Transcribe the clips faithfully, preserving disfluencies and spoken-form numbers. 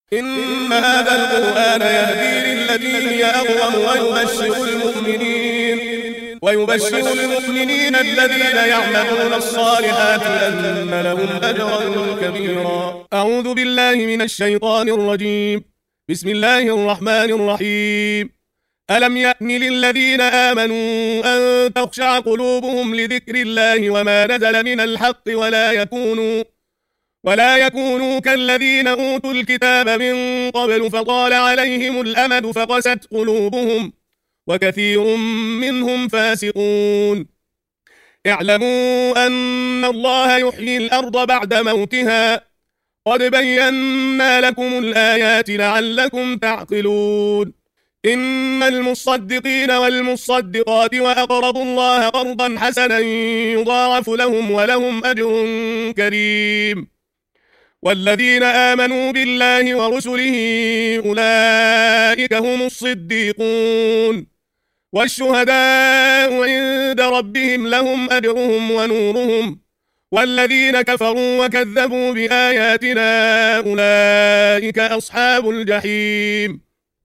إن هذا القرآن يهدي للتي هي أقوم ويبشر المؤمنين ويبشر المؤمنين الذين يعملون الصالحات أن لهم أجرا كبيرا. أعوذ بالله من الشيطان الرجيم. بسم الله الرحمن الرحيم. ألم يأن للذين آمنوا أن تخشع قلوبهم لذكر الله وما نزل من الحق ولا يكونوا ولا يكونوا كالذين أوتوا الكتاب من قبل فطال عليهم الأمد فقست قلوبهم وكثير منهم فاسقون. اعلموا أن الله يحيي الأرض بعد موتها قد بينا لكم الآيات لعلكم تعقلون. إن المصدقين والمصدقات وأقرضوا الله قرضا حسنا يضاعف لهم ولهم أجر كريم. والذين آمنوا بالله ورسله أولئك هم الصديقون والشهداء عند ربهم لهم أجرهم ونورهم. والذين كفروا وكذبوا بآياتنا أولئك أصحاب الجحيم.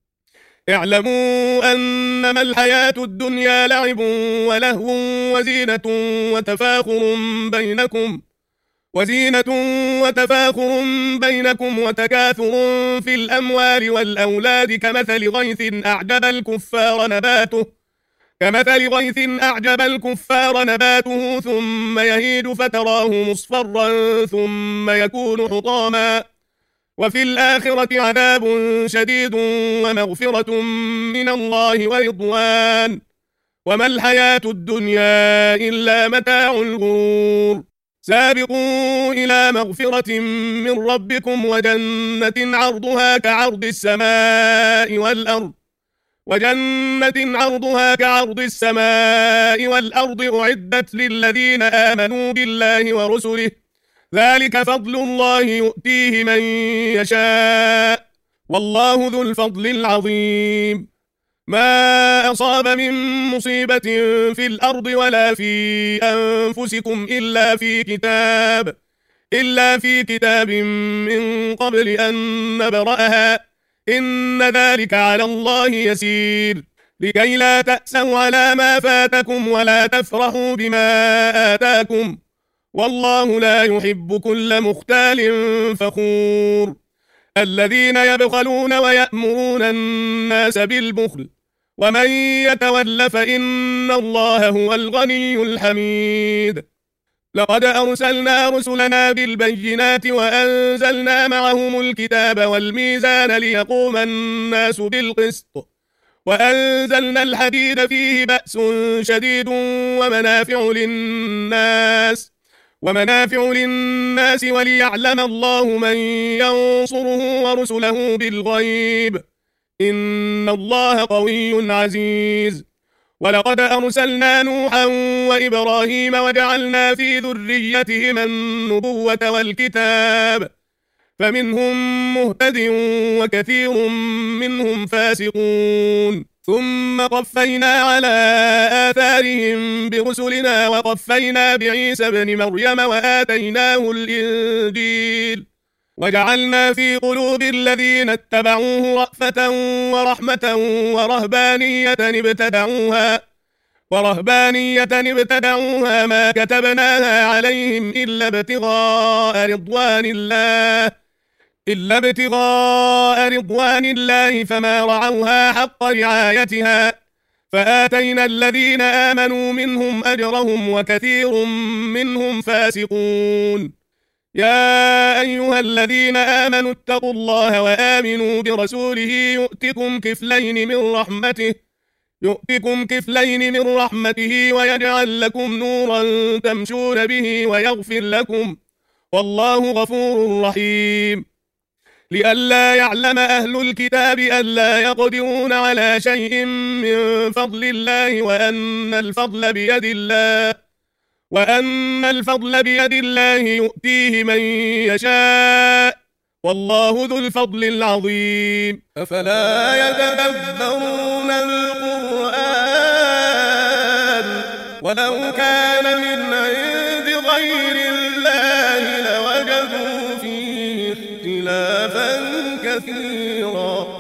اعلموا أنما الحياة الدنيا لعب ولهو وزينة وتفاخر بينكم وزينة وتفاخر بينكم وتكاثر في الأموال والأولاد كمثل غيث أعجب الكفار نباته كمثل غيث أعجب الكفار نباته ثم يهيج فتراه مصفرا ثم يكون حطاما وفي الآخرة عذاب شديد ومغفرة من الله ورضوان وما الحياة الدنيا إلا متاع الغرور. سابقوا إلى مغفرة من ربكم وجنة عرضها كعرض السماء والأرض وجنة عرضها كعرض السماء والأرض أعدت للذين آمنوا بالله ورسله ذلك فضل الله يؤتيه من يشاء والله ذو الفضل العظيم. ما أصاب من مصيبة في الأرض ولا في أنفسكم إلا في كتاب إلا في كتاب من قبل أن نبرأها إن ذلك على الله يسير. لكي لا تأسوا على ما فاتكم ولا تفرحوا بما آتاكم والله لا يحب كل مختال فخور. الذين يبخلون ويأمرون الناس بالبخل ومن يتول فإن الله هو الغني الحميد. لقد أرسلنا رسلنا بالبينات وأنزلنا معهم الكتاب والميزان ليقوم الناس بالقسط وأنزلنا الحديد فيه بأس شديد ومنافع للناس ومنافع للناس وليعلم الله من ينصره ورسله بالغيب إن الله قوي عزيز. ولقد أرسلنا نوحا وإبراهيم وجعلنا في ذريتهما النبوة والكتاب فمنهم مهتد وكثير منهم فاسقون. ثم قفينا على آثارهم برسلنا وقفينا بعيسى بن مريم وآتيناه الإنجيل وجعلنا في قلوب الذين اتبعوه رأفة ورحمة ورهبانية ابتدعوها ورهبانية ابتدعوها ما كتبناها عليهم إلا ابتغاء رضوان الله إلا ابتغاء رضوان الله فما رعوها حق رعايتها فآتينا الذين آمنوا منهم أجرهم وكثير منهم فاسقون. يا أيها الذين آمنوا اتقوا الله وآمنوا برسوله يؤتكم كفلين من رحمته يؤتكم كفلين من رحمته ويجعل لكم نورا تمشون به ويغفر لكم والله غفور رحيم. لئلا يعلم أهل الكتاب ألا يقدرون على شيء من فضل الله وأن الفضل بيد الله وأن الفضل بيد الله يؤتيه من يشاء والله ذو الفضل العظيم. أفلا يتدبرون القرآن ولو كان من عند غير الله لوجدوا فيه اختلافا كثيرا كثيرا.